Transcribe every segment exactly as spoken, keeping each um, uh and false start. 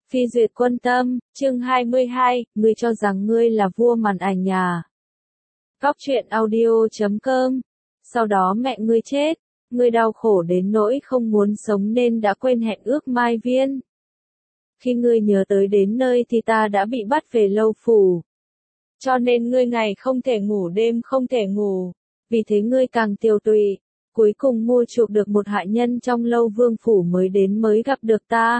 Phi duyệt quân tâm, chương hai mươi hai, ngươi cho rằng ngươi là vua màn ảnh nhà. Góc truyện audio chấm com. Sau đó mẹ ngươi chết, ngươi đau khổ đến nỗi không muốn sống nên đã quên hẹn ước mai viên. Khi ngươi nhớ tới đến nơi thì ta đã bị bắt về lâu phủ. Cho nên ngươi ngày không thể ngủ đêm không thể ngủ, vì thế ngươi càng tiêu tụy, cuối cùng mua chuộc được một hạ nhân trong lâu vương phủ mới đến mới gặp được ta.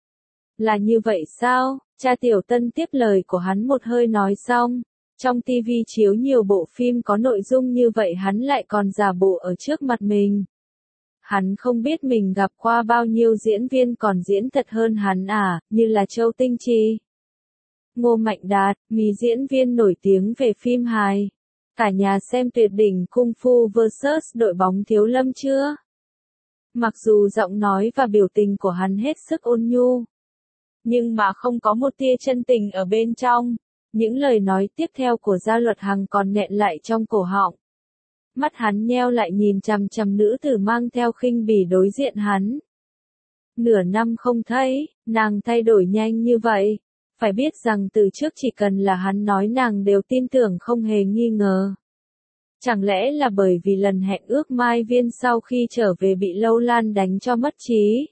Là như vậy sao? Cha Tiểu Tân tiếp lời của hắn một hơi nói xong. Trong ti vi chiếu nhiều bộ phim có nội dung như vậy hắn lại còn giả bộ ở trước mặt mình. Hắn không biết mình gặp qua bao nhiêu diễn viên còn diễn thật hơn hắn à, như là Châu Tinh Trì, Ngô Mạnh Đạt, mí diễn viên nổi tiếng về phim hài. Cả nhà xem tuyệt đỉnh Kung Fu versus đội bóng Thiếu Lâm chưa? Mặc dù giọng nói và biểu tình của hắn hết sức ôn nhu, nhưng mà không có một tia chân tình ở bên trong. Những lời nói tiếp theo của Gia Luật Hằng còn nghẹn lại trong cổ họng. Mắt hắn nheo lại nhìn chằm chằm nữ tử mang theo khinh bỉ đối diện hắn. Nửa năm không thấy, nàng thay đổi nhanh như vậy. Phải biết rằng từ trước chỉ cần là hắn nói nàng đều tin tưởng không hề nghi ngờ. Chẳng lẽ là bởi vì lần hẹn ước mai viên sau khi trở về bị Lâu Lan đánh cho mất trí?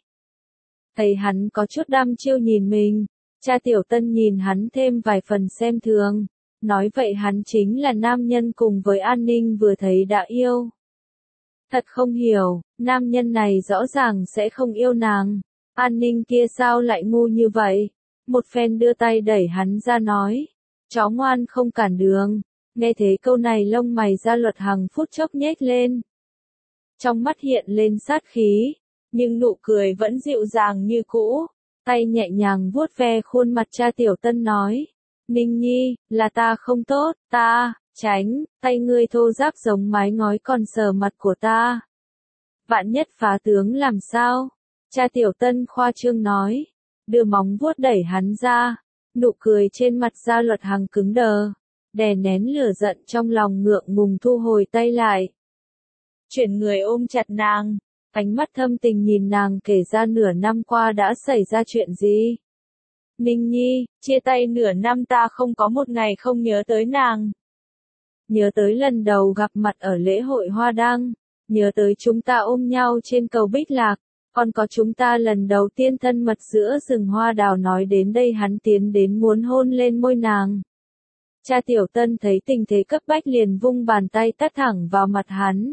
Thấy hắn có chút đăm chiêu nhìn mình, cha Tiểu Tân nhìn hắn thêm vài phần xem thường, nói vậy hắn chính là nam nhân cùng với An Ninh vừa thấy đã yêu. Thật không hiểu, nam nhân này rõ ràng sẽ không yêu nàng, An Ninh kia sao lại ngu như vậy? Một phen đưa tay đẩy hắn ra nói, chó ngoan không cản đường. Nghe thấy câu này lông mày Gia Luật Hằng phút chốc nhếch lên. Trong mắt hiện lên sát khí, nhưng nụ cười vẫn dịu dàng như cũ, tay nhẹ nhàng vuốt ve khuôn mặt cha Tiểu Tân nói, Ninh Nhi, là ta không tốt, ta, tránh, tay ngươi thô ráp giống mái ngói còn sờ mặt của ta. Vạn nhất phá tướng làm sao? Cha Tiểu Tân khoa trương nói, đưa móng vuốt đẩy hắn ra, nụ cười trên mặt Gia Luật Hằng cứng đờ, đè nén lửa giận trong lòng ngượng ngùng thu hồi tay lại. Chuyển người ôm chặt nàng, ánh mắt thâm tình nhìn nàng kể ra nửa năm qua đã xảy ra chuyện gì. Ninh Nhi, chia tay nửa năm ta không có một ngày không nhớ tới nàng. Nhớ tới lần đầu gặp mặt ở lễ hội hoa đăng, nhớ tới chúng ta ôm nhau trên cầu Bích Lạc, còn có chúng ta lần đầu tiên thân mật giữa rừng hoa đào. Nói đến đây hắn tiến đến muốn hôn lên môi nàng. Cha Tiểu Tân thấy tình thế cấp bách liền vung bàn tay tát thẳng vào mặt hắn.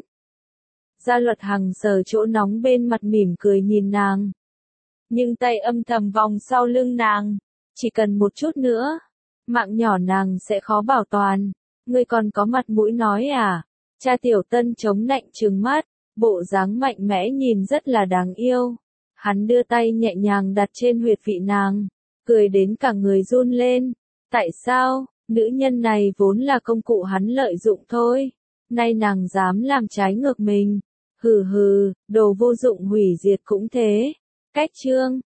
Gia Luật Hằng sờ chỗ nóng bên mặt mỉm cười nhìn nàng. Nhưng tay âm thầm vòng sau lưng nàng. Chỉ cần một chút nữa, mạng nhỏ nàng sẽ khó bảo toàn. Ngươi còn có mặt mũi nói à? Cha Tiểu Tân chống nạnh trừng mắt, bộ dáng mạnh mẽ nhìn rất là đáng yêu. Hắn đưa tay nhẹ nhàng đặt trên huyệt vị nàng, cười đến cả người run lên. Tại sao? Nữ nhân này vốn là công cụ hắn lợi dụng thôi. Nay nàng dám làm trái ngược mình. Hừ hừ, đồ vô dụng hủy diệt cũng thế. Cách chương.